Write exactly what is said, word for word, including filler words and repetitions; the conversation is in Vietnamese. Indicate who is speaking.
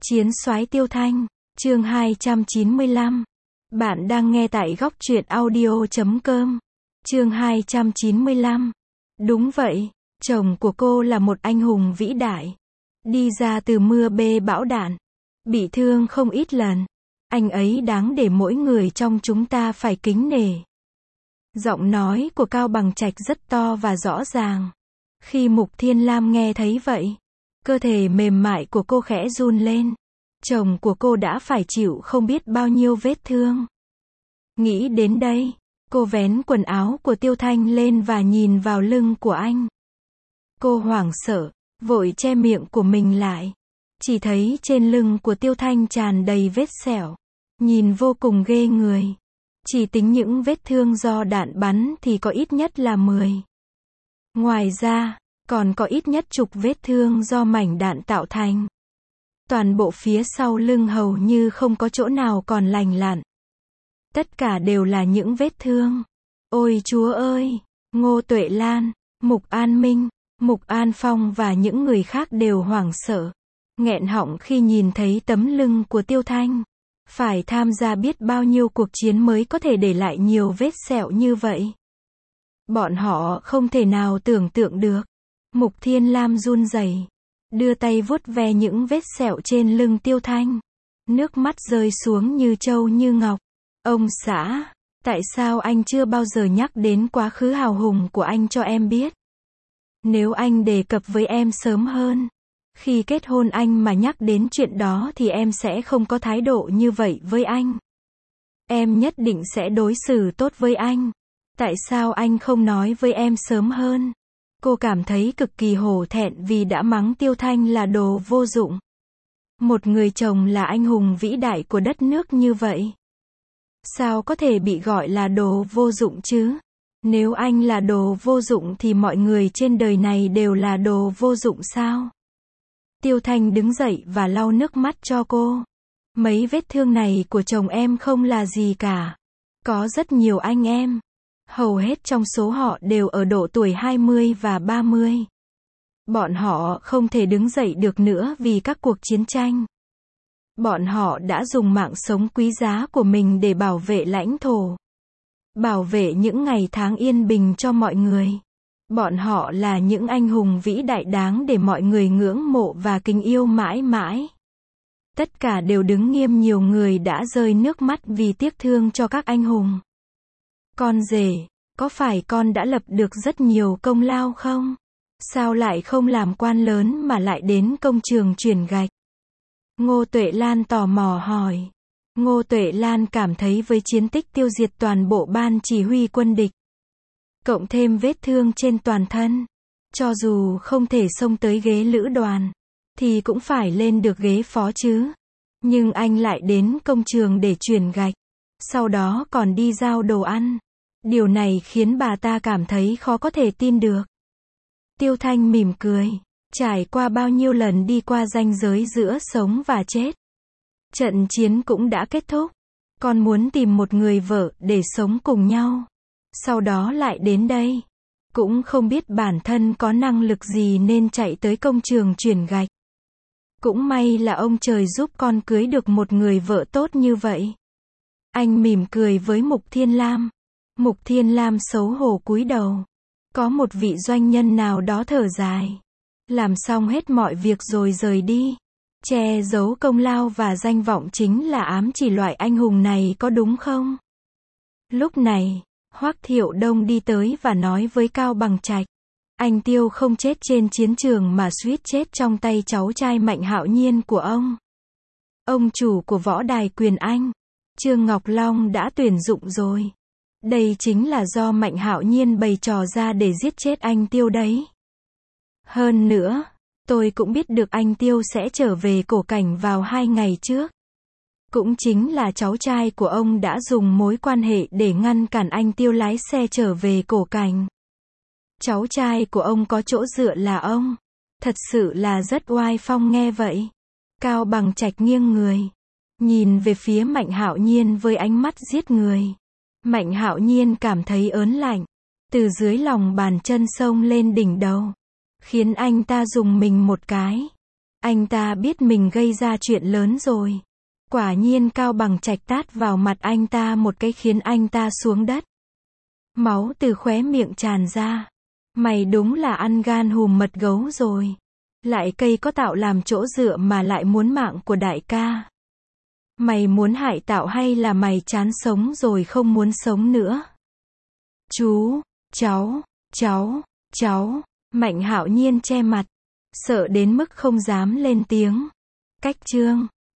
Speaker 1: Chiến soái Tiêu Thanh, chương hai trăm chín mươi lăm. Bạn đang nghe tại góc truyện audio chấm com. Chương hai trăm chín mươi lăm. Đúng vậy, chồng của cô là một anh hùng vĩ đại. Đi ra từ mưa bê bão đạn. Bị thương không ít lần. Anh ấy đáng để mỗi người trong chúng ta phải kính nể. Giọng nói của Cao Bằng Trạch rất to và rõ ràng. Khi Mục Thiên Lam nghe thấy vậy, cơ thể mềm mại của cô khẽ run lên. Chồng của cô đã phải chịu không biết bao nhiêu vết thương. Nghĩ đến đây, cô vén quần áo của Tiêu Thanh lên và nhìn vào lưng của anh. Cô hoảng sợ, vội che miệng của mình lại. Chỉ thấy trên lưng của Tiêu Thanh tràn đầy vết sẹo. Nhìn vô cùng ghê người. Chỉ tính những vết thương do đạn bắn thì có ít nhất là mười. Ngoài ra, còn có ít nhất chục vết thương do mảnh đạn tạo thành. Toàn bộ phía sau lưng hầu như không có chỗ nào còn lành lặn. Tất cả đều là những vết thương. Ôi Chúa ơi! Ngô Tuệ Lan, Mục An Minh, Mục An Phong và những người khác đều hoảng sợ, nghẹn họng khi nhìn thấy tấm lưng của Tiêu Thanh. Phải tham gia biết bao nhiêu cuộc chiến mới có thể để lại nhiều vết sẹo như vậy. Bọn họ không thể nào tưởng tượng được. Mục Thiên Lam run rẩy, đưa tay vuốt ve những vết sẹo trên lưng Tiêu Thanh. Nước mắt rơi xuống như trâu như ngọc. Ông xã, tại sao anh chưa bao giờ nhắc đến quá khứ hào hùng của anh cho em biết? Nếu anh đề cập với em sớm hơn, khi kết hôn anh mà nhắc đến chuyện đó thì em sẽ không có thái độ như vậy với anh. Em nhất định sẽ đối xử tốt với anh. Tại sao anh không nói với em sớm hơn? Cô cảm thấy cực kỳ hổ thẹn vì đã mắng Tiêu Thanh là đồ vô dụng. Một người chồng là anh hùng vĩ đại của đất nước như vậy. Sao có thể bị gọi là đồ vô dụng chứ? Nếu anh là đồ vô dụng thì mọi người trên đời này đều là đồ vô dụng sao? Tiêu Thanh đứng dậy và lau nước mắt cho cô. Mấy vết thương này của chồng em không là gì cả. Có rất nhiều anh em. Hầu hết trong số họ đều ở độ tuổi hai mươi và ba mươi. Bọn họ không thể đứng dậy được nữa vì các cuộc chiến tranh. Bọn họ đã dùng mạng sống quý giá của mình để bảo vệ lãnh thổ. Bảo vệ những ngày tháng yên bình cho mọi người. Bọn họ là những anh hùng vĩ đại đáng để mọi người ngưỡng mộ và kính yêu mãi mãi. Tất cả đều đứng nghiêm, nhiều người đã rơi nước mắt vì tiếc thương cho các anh hùng. Con rể, có phải con đã lập được rất nhiều công lao không? Sao lại không làm quan lớn mà lại đến công trường chuyển gạch? Ngô Tuệ Lan tò mò hỏi. Ngô Tuệ Lan cảm thấy với chiến tích tiêu diệt toàn bộ ban chỉ huy quân địch, cộng thêm vết thương trên toàn thân, cho dù không thể xông tới ghế lữ đoàn, thì cũng phải lên được ghế phó chứ. Nhưng anh lại đến công trường để chuyển gạch, sau đó còn đi giao đồ ăn. Điều này khiến bà ta cảm thấy khó có thể tin được. Tiêu Thanh mỉm cười. Trải qua bao nhiêu lần đi qua ranh giới giữa sống và chết. Trận chiến cũng đã kết thúc. Con muốn tìm một người vợ để sống cùng nhau. Sau đó lại đến đây. Cũng không biết bản thân có năng lực gì nên chạy tới công trường chuyển gạch. Cũng may là ông trời giúp con cưới được một người vợ tốt như vậy. Anh mỉm cười với Mục Thiên Lam. Mục Thiên Lam xấu hổ cúi đầu. Có một vị doanh nhân nào đó thở dài. Làm xong hết mọi việc rồi rời đi. Che giấu công lao và danh vọng chính là ám chỉ loại anh hùng này, có đúng không? Lúc này, Hoắc Thiệu Đông đi tới và nói với Cao Bằng Trạch. Anh Tiêu không chết trên chiến trường mà suýt chết trong tay cháu trai Mạnh Hạo Nhiên của ông. Ông chủ của võ đài Quyền Anh, Trương Ngọc Long đã tuyển dụng rồi. Đây chính là do Mạnh Hạo Nhiên bày trò ra để giết chết anh Tiêu đấy. Hơn nữa, tôi cũng biết được anh Tiêu sẽ trở về Cổ Cảnh vào hai ngày trước. Cũng chính là cháu trai của ông đã dùng mối quan hệ để ngăn cản anh Tiêu lái xe trở về Cổ Cảnh. Cháu trai của ông có chỗ dựa là ông. Thật sự là rất oai phong. Nghe vậy, Cao Bằng Trạch nghiêng người, nhìn về phía Mạnh Hạo Nhiên với ánh mắt giết người. Mạnh Hạo Nhiên cảm thấy ớn lạnh, từ dưới lòng bàn chân xông lên đỉnh đầu, khiến anh ta rùng mình một cái. Anh ta biết mình gây ra chuyện lớn rồi. Quả nhiên Cao Bằng Trạch tát vào mặt anh ta một cái khiến anh ta xuống đất. Máu từ khóe miệng tràn ra. Mày đúng là ăn gan hùm mật gấu rồi. Lại cây có tạo làm chỗ dựa mà lại muốn mạng của đại ca. Mày muốn hại Tạo hay là mày chán sống rồi không muốn sống nữa? Chú, cháu, cháu, cháu, Mạnh Hạo Nhiên che mặt, sợ đến mức không dám lên tiếng. Cách chương